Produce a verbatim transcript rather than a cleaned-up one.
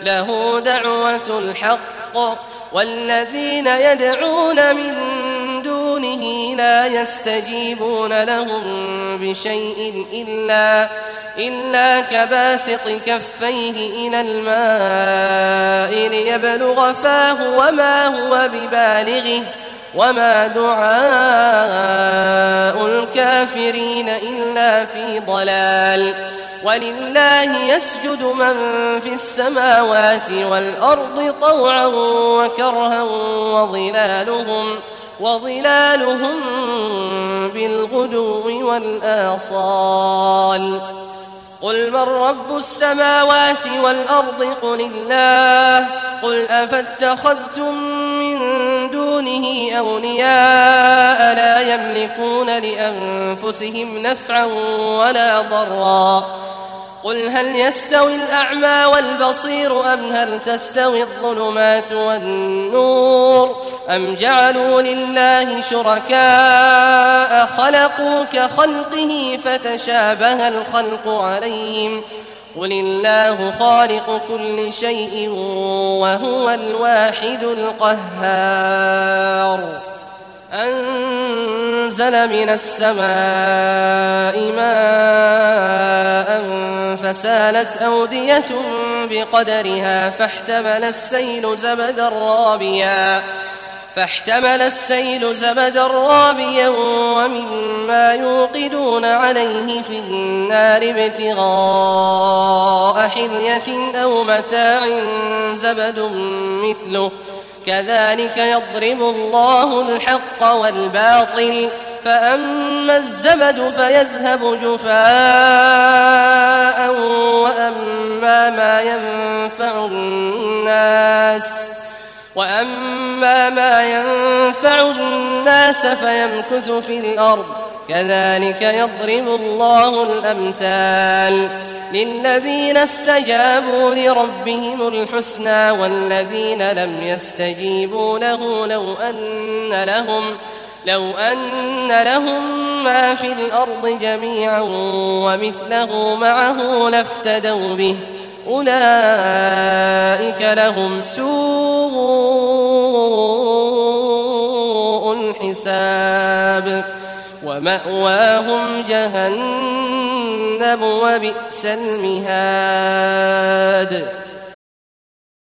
له دعوة الحق والذين يدعون من دونه لا يستجيبون لهم بشيء إلا, إلا كباسط كفيه إلى الماء ليبلغ فاه وما هو ببالغه وما دعاء الكافرين إلا في ضلال. ولله يسجد من في السماوات والأرض طوعا وكرها وظلالهم, وظلالهم بالغدو والآصال. قل من رب السماوات والأرض قل الله. قل أفاتخذتم من دونه أولياء لا يملكون لأنفسهم نفعا ولا ضرا. قل هل يستوي الأعمى والبصير أم هل تستوي الظلمات والنور أم جعلوا لله شركاء خلقوا كخلقه فتشابه الخلق عليهم قل الله خالق كل شيء وهو الواحد القهار. أنزل من السماء ماء فسالت أودية بقدرها فاحتمل السيل زبدا رابيا فاحتمل السيل زبدا رابيا ومما يوقدون عليه في النار ابتغاء حلية أو متاع زبد مثله كذلك يضرب الله الحق والباطل فأما الزبد فيذهب جفاء وأما ما ينفع الناس وأما ما ينفع الناس فيمكث في الأرض كذلك يضرب الله الأمثال. للذين استجابوا لربهم الحسنى والذين لم يستجيبوا له لو أن لهم لو أن لهم ما في الأرض جميعا ومثله معه لافتدوا به أولئك لهم سوء الحساب ومأواهم جهنم وبئس المهاد.